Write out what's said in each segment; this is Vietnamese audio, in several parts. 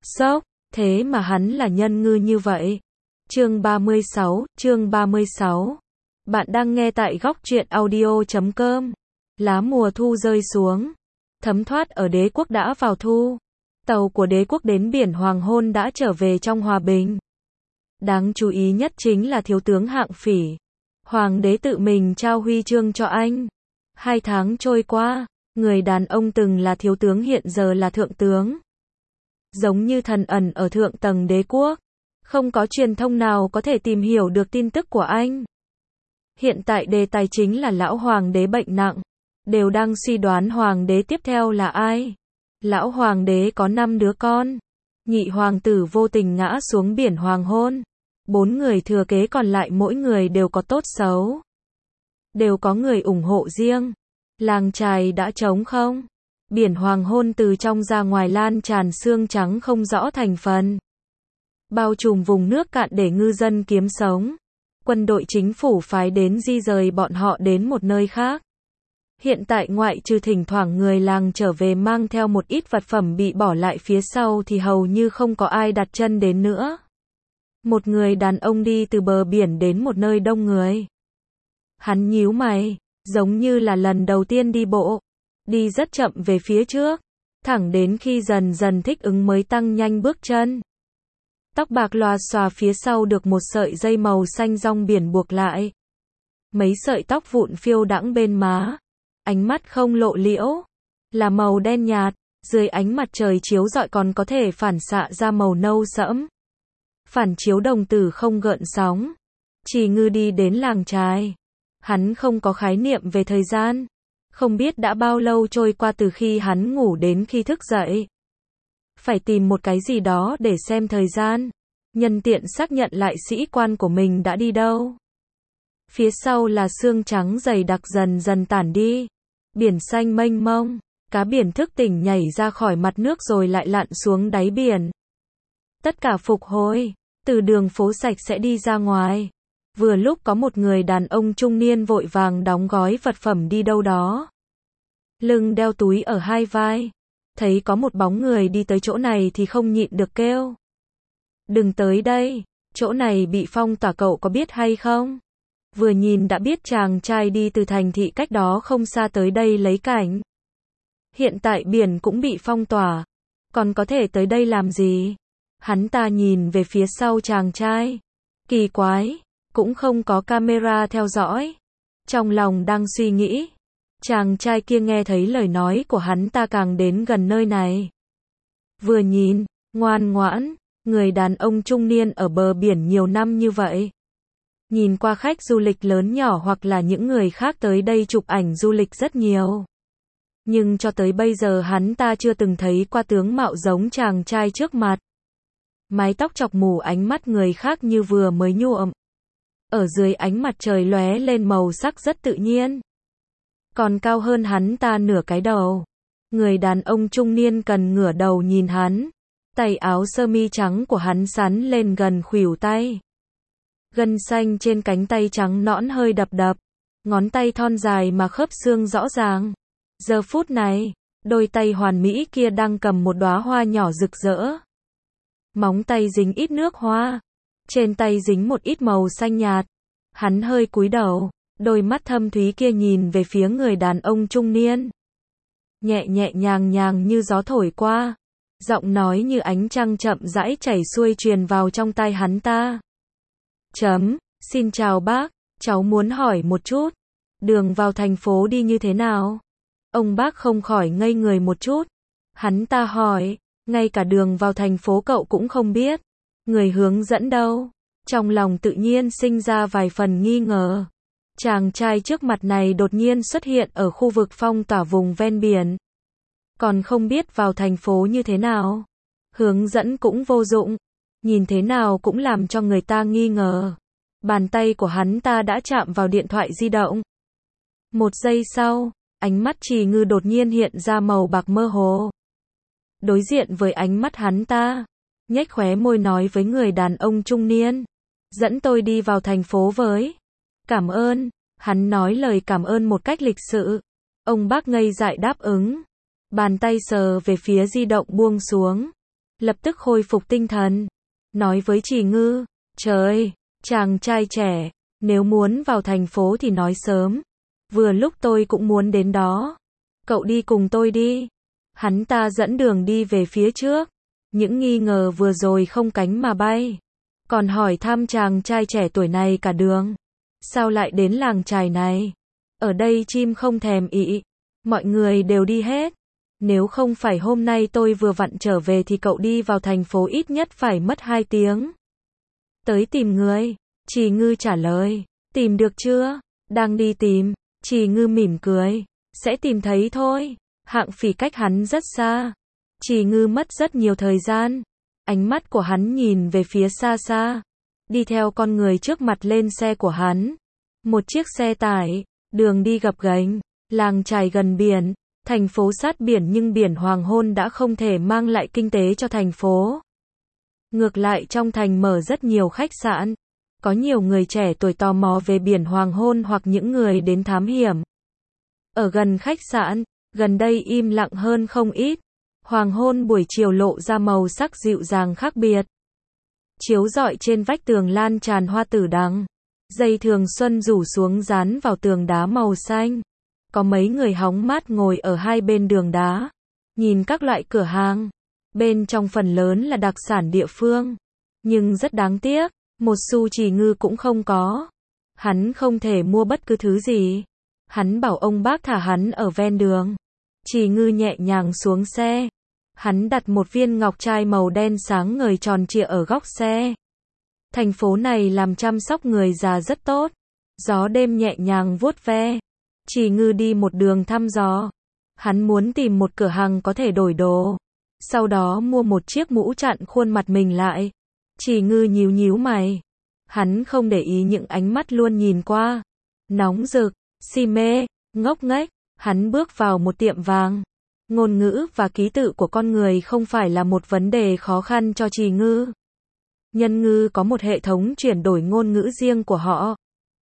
Sốc, thế mà hắn là nhân ngư như vậy. Chương 36. Bạn đang nghe tại góc truyện audio.com. Lá mùa thu rơi xuống. Thấm thoát ở đế quốc đã vào thu. Tàu của đế quốc đến biển hoàng hôn đã trở về trong hòa bình. Đáng chú ý nhất chính là thiếu tướng Hạng Phỉ. Hoàng đế tự mình trao huy chương cho anh. 2 tháng trôi qua, người đàn ông từng là thiếu tướng hiện giờ là thượng tướng. Giống như thần ẩn ở thượng tầng đế quốc. Không có truyền thông nào có thể tìm hiểu được tin tức của anh. Hiện tại đề tài chính là lão hoàng đế bệnh nặng. Đều đang suy đoán hoàng đế tiếp theo là ai. Lão hoàng đế có 5 đứa con. Nhị hoàng tử vô tình ngã xuống biển hoàng hôn. 4 người thừa kế còn lại mỗi người đều có tốt xấu. Đều có người ủng hộ riêng. Làng chài đã trống không. Biển hoàng hôn từ trong ra ngoài lan tràn sương trắng không rõ thành phần. Bao trùm vùng nước cạn để ngư dân kiếm sống. Quân đội chính phủ phái đến di rời bọn họ đến một nơi khác. Hiện tại ngoại trừ thỉnh thoảng người làng trở về mang theo một ít vật phẩm bị bỏ lại phía sau thì hầu như không có ai đặt chân đến nữa. Một người đàn ông đi từ bờ biển đến một nơi đông người. Hắn nhíu mày, giống như là lần đầu tiên đi bộ. Đi rất chậm về phía trước, thẳng đến khi dần dần thích ứng mới tăng nhanh bước chân. Tóc bạc lòa xòa phía sau được một sợi dây màu xanh rong biển buộc lại. Mấy sợi tóc vụn phiêu đãng bên má. Ánh mắt không lộ liễu, là màu đen nhạt, dưới ánh mặt trời chiếu rọi còn có thể phản xạ ra màu nâu sẫm. Phản chiếu đồng tử không gợn sóng. Chỉ ngư đi đến làng chài. Hắn không có khái niệm về thời gian. Không biết đã bao lâu trôi qua từ khi hắn ngủ đến khi thức dậy. Phải tìm một cái gì đó để xem thời gian. Nhân tiện xác nhận lại sĩ quan của mình đã đi đâu. Phía sau là sương trắng dày đặc dần dần tản đi. Biển xanh mênh mông. Cá biển thức tỉnh nhảy ra khỏi mặt nước rồi lại lặn xuống đáy biển. Tất cả phục hồi. Từ đường phố sạch sẽ đi ra ngoài. Vừa lúc có một người đàn ông trung niên vội vàng đóng gói vật phẩm đi đâu đó. Lưng đeo túi ở hai vai. Thấy có một bóng người đi tới chỗ này thì không nhịn được kêu. Đừng tới đây, chỗ này bị phong tỏa cậu có biết hay không? Vừa nhìn đã biết chàng trai đi từ thành thị cách đó không xa tới đây lấy cảnh. Hiện tại biển cũng bị phong tỏa. Còn có thể tới đây làm gì? Hắn ta nhìn về phía sau chàng trai. Kỳ quái, cũng không có camera theo dõi. Trong lòng đang suy nghĩ. Chàng trai kia nghe thấy lời nói của hắn ta càng đến gần nơi này. Vừa nhìn, ngoan ngoãn, người đàn ông trung niên ở bờ biển nhiều năm như vậy. Nhìn qua khách du lịch lớn nhỏ hoặc là những người khác tới đây chụp ảnh du lịch rất nhiều. Nhưng cho tới bây giờ hắn ta chưa từng thấy qua tướng mạo giống chàng trai trước mặt. Mái tóc chọc mù ánh mắt người khác như vừa mới nhuộm. Ở dưới ánh mặt trời lóe lên màu sắc rất tự nhiên. Còn cao hơn hắn ta nửa cái đầu. Người đàn ông trung niên cần ngửa đầu nhìn hắn. Tay áo sơ mi trắng của hắn sắn lên gần khuỷu tay. Gân xanh trên cánh tay trắng nõn hơi đập đập. Ngón tay thon dài mà khớp xương rõ ràng. Giờ phút này, đôi tay hoàn mỹ kia đang cầm một đóa hoa nhỏ rực rỡ. Móng tay dính ít nước hoa. Trên tay dính một ít màu xanh nhạt. Hắn hơi cúi đầu. Đôi mắt thâm thúy kia nhìn về phía người đàn ông trung niên. Nhẹ nhẹ nhàng nhàng như gió thổi qua. Giọng nói như ánh trăng chậm rãi chảy xuôi truyền vào trong tai hắn ta. Xin chào bác, cháu muốn hỏi một chút. Đường vào thành phố đi như thế nào? Ông bác không khỏi ngây người một chút. Hắn ta hỏi, ngay cả đường vào thành phố cậu cũng không biết. Người hướng dẫn đâu? Trong lòng tự nhiên sinh ra vài phần nghi ngờ. Chàng trai trước mặt này đột nhiên xuất hiện ở khu vực phong tỏa vùng ven biển. Còn không biết vào thành phố như thế nào. Hướng dẫn cũng vô dụng. Nhìn thế nào cũng làm cho người ta nghi ngờ. Bàn tay của hắn ta đã chạm vào điện thoại di động. Một giây sau, ánh mắt Trì Ngư đột nhiên hiện ra màu bạc mơ hồ. Đối diện với ánh mắt hắn ta, nhếch khóe môi nói với người đàn ông trung niên. Dẫn tôi đi vào thành phố với. Cảm ơn. Hắn nói lời cảm ơn một cách lịch sự. Ông bác ngây dại đáp ứng. Bàn tay sờ về phía di động buông xuống. lập tức khôi phục tinh thần, nói với Trì Ngư, trời, chàng trai trẻ, nếu muốn vào thành phố thì nói sớm, vừa lúc tôi cũng muốn đến đó, cậu đi cùng tôi đi. Hắn ta dẫn đường đi về phía trước, những nghi ngờ vừa rồi không cánh mà bay, còn hỏi thăm chàng trai trẻ tuổi này cả đường, sao lại đến làng chài này, ở đây chim không thèm ị, mọi người đều đi hết. Nếu không phải hôm nay tôi vừa vặn trở về thì cậu đi vào thành phố ít nhất phải mất 2 tiếng. Tới tìm người, Trì Ngư trả lời, tìm được chưa? Đang đi tìm, Trì Ngư mỉm cười, sẽ tìm thấy thôi. Hạng Phỉ cách hắn rất xa. Trì Ngư mất rất nhiều thời gian. Ánh mắt của hắn nhìn về phía xa xa. Đi theo con người trước mặt lên xe của hắn. Một chiếc xe tải, đường đi gập ghềnh, làng chài gần biển, thành phố sát biển nhưng biển hoàng hôn đã không thể mang lại kinh tế cho thành phố. Ngược lại trong thành mở rất nhiều khách sạn. Có nhiều người trẻ tuổi tò mò về biển hoàng hôn hoặc những người đến thám hiểm. Ở gần khách sạn, gần đây im lặng hơn không ít. Hoàng hôn buổi chiều lộ ra màu sắc dịu dàng khác biệt. Chiếu rọi trên vách tường lan tràn hoa tử đằng. Dây thường xuân rủ xuống dán vào tường đá màu xanh. Có mấy người hóng mát ngồi ở hai bên đường đá. Nhìn các loại cửa hàng. Bên trong phần lớn là đặc sản địa phương. Nhưng rất đáng tiếc, một xu Trì Ngư cũng không có. Hắn không thể mua bất cứ thứ gì. Hắn bảo ông bác thả hắn ở ven đường. Trì Ngư nhẹ nhàng xuống xe. Hắn đặt một viên ngọc trai màu đen sáng ngời tròn trịa ở góc xe. Thành phố này làm chăm sóc người già rất tốt. Gió đêm nhẹ nhàng vuốt ve. Trì Ngư đi một đường thăm dò. Hắn muốn tìm một cửa hàng có thể đổi đồ. Sau đó mua một chiếc mũ chặn khuôn mặt mình lại. Trì Ngư nhíu nhíu mày. Hắn không để ý những ánh mắt luôn nhìn qua. Nóng rực, si mê, ngốc nghếch. Hắn bước vào một tiệm vàng. Ngôn ngữ và ký tự của con người không phải là một vấn đề khó khăn cho Trì Ngư. Nhân ngư có một hệ thống chuyển đổi ngôn ngữ riêng của họ.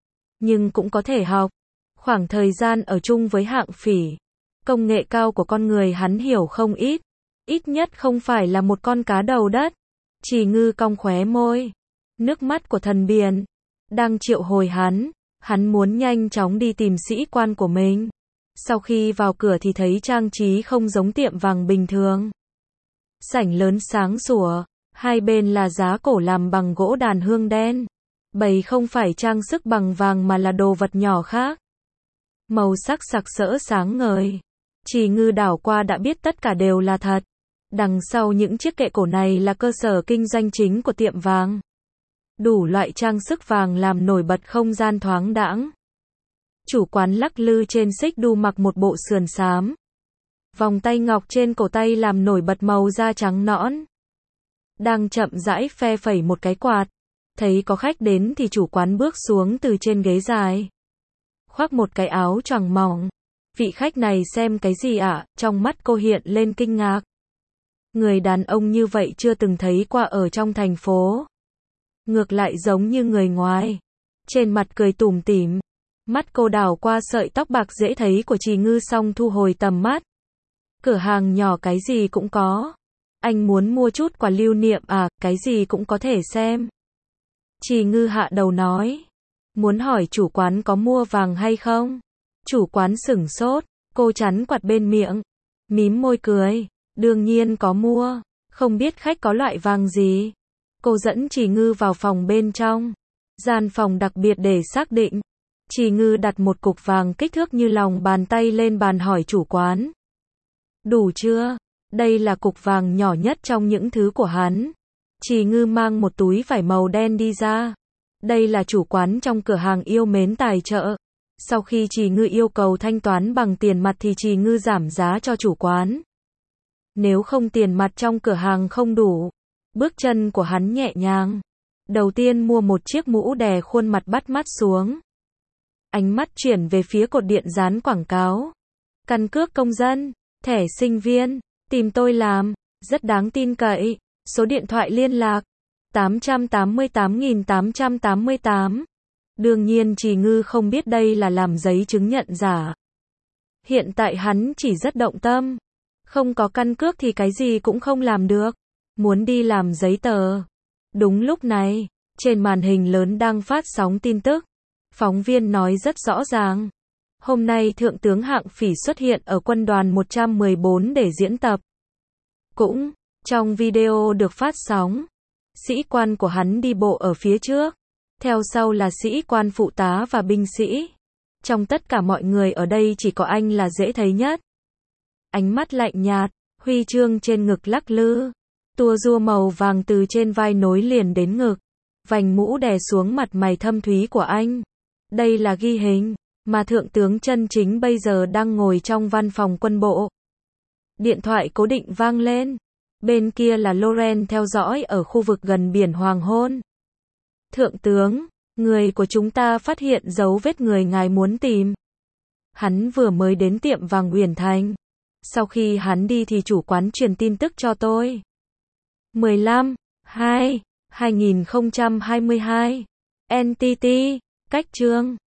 Nhưng cũng có thể học. Khoảng thời gian ở chung với Hạng Phỉ, công nghệ cao của con người hắn hiểu không ít. Ít nhất không phải là một con cá đầu đất. Trì Ngư cong khóe môi. Nước mắt của thần biển đang triệu hồi hắn. Hắn muốn nhanh chóng đi tìm sĩ quan của mình. Sau khi vào cửa thì thấy trang trí không giống tiệm vàng bình thường. Sảnh lớn sáng sủa, hai bên là giá cổ làm bằng gỗ đàn hương đen. Bày không phải trang sức bằng vàng mà là đồ vật nhỏ khác. Màu sắc sặc sỡ sáng ngời. Trì Ngư đảo qua đã biết tất cả đều là thật. Đằng sau những chiếc kệ cổ này là cơ sở kinh doanh chính của tiệm vàng. Đủ loại trang sức vàng làm nổi bật không gian thoáng đãng. Chủ quán lắc lư trên xích đu mặc một bộ sườn xám. Vòng tay ngọc trên cổ tay làm nổi bật màu da trắng nõn. Đang chậm rãi phe phẩy một cái quạt. Thấy có khách đến thì chủ quán bước xuống từ trên ghế dài. Khoác một cái áo choàng mỏng. Vị khách này xem cái gì ạ? Trong mắt cô hiện lên kinh ngạc. Người đàn ông như vậy chưa từng thấy qua ở trong thành phố. Ngược lại giống như người ngoài. Trên mặt cười tủm tỉm. Mắt cô đảo qua sợi tóc bạc dễ thấy của Trì Ngư xong thu hồi tầm mắt. Cửa hàng nhỏ cái gì cũng có. Anh muốn mua chút quà lưu niệm à? Cái gì cũng có thể xem. Trì Ngư hạ đầu nói. Muốn hỏi chủ quán có mua vàng hay không? Chủ quán sửng sốt. Cô chắn quạt bên miệng. Mím môi cười. Đương nhiên có mua. Không biết khách có loại vàng gì. Cô dẫn Trì Ngư vào phòng bên trong. Gian phòng đặc biệt để xác định. Trì Ngư đặt một cục vàng kích thước như lòng bàn tay lên bàn hỏi chủ quán. Đủ chưa? Đây là cục vàng nhỏ nhất trong những thứ của hắn. Trì Ngư mang một túi vải màu đen đi ra. Đây là chủ quán trong cửa hàng yêu mến tài trợ. Sau khi Trì Ngư yêu cầu thanh toán bằng tiền mặt thì Trì Ngư giảm giá cho chủ quán. Nếu không tiền mặt trong cửa hàng không đủ. Bước chân của hắn nhẹ nhàng. Đầu tiên mua một chiếc mũ đè khuôn mặt bắt mắt xuống. Ánh mắt chuyển về phía cột điện dán quảng cáo. Căn cước công dân, thẻ sinh viên, tìm tôi làm, rất đáng tin cậy. Số điện thoại liên lạc 888.888. Đương nhiên Trì Ngư không biết đây là làm giấy chứng nhận giả. Hiện tại hắn chỉ rất động tâm. Không có căn cước thì cái gì cũng không làm được. muốn đi làm giấy tờ. Đúng lúc này, trên màn hình lớn đang phát sóng tin tức. Phóng viên nói rất rõ ràng. Hôm nay Thượng tướng Hạng Phỉ xuất hiện ở quân đoàn 114 để diễn tập. Cũng, trong video được phát sóng, sĩ quan của hắn đi bộ ở phía trước. Theo sau là sĩ quan phụ tá và binh sĩ. Trong tất cả mọi người ở đây chỉ có anh là dễ thấy nhất. Ánh mắt lạnh nhạt, huy chương trên ngực lắc lư. Tua rua màu vàng từ trên vai nối liền đến ngực. Vành mũ đè xuống mặt mày thâm thúy của anh. Đây là ghi hình mà thượng tướng chân chính bây giờ đang ngồi trong văn phòng quân bộ. Điện thoại cố định vang lên. Bên kia là Loren theo dõi ở khu vực gần biển Hoàng Hôn. Thượng tướng, người của chúng ta phát hiện dấu vết người ngài muốn tìm. Hắn vừa mới đến tiệm vàng Uyển Thành. Sau khi hắn đi thì chủ quán truyền tin tức cho tôi. 15/2/2022 NTT, cách chương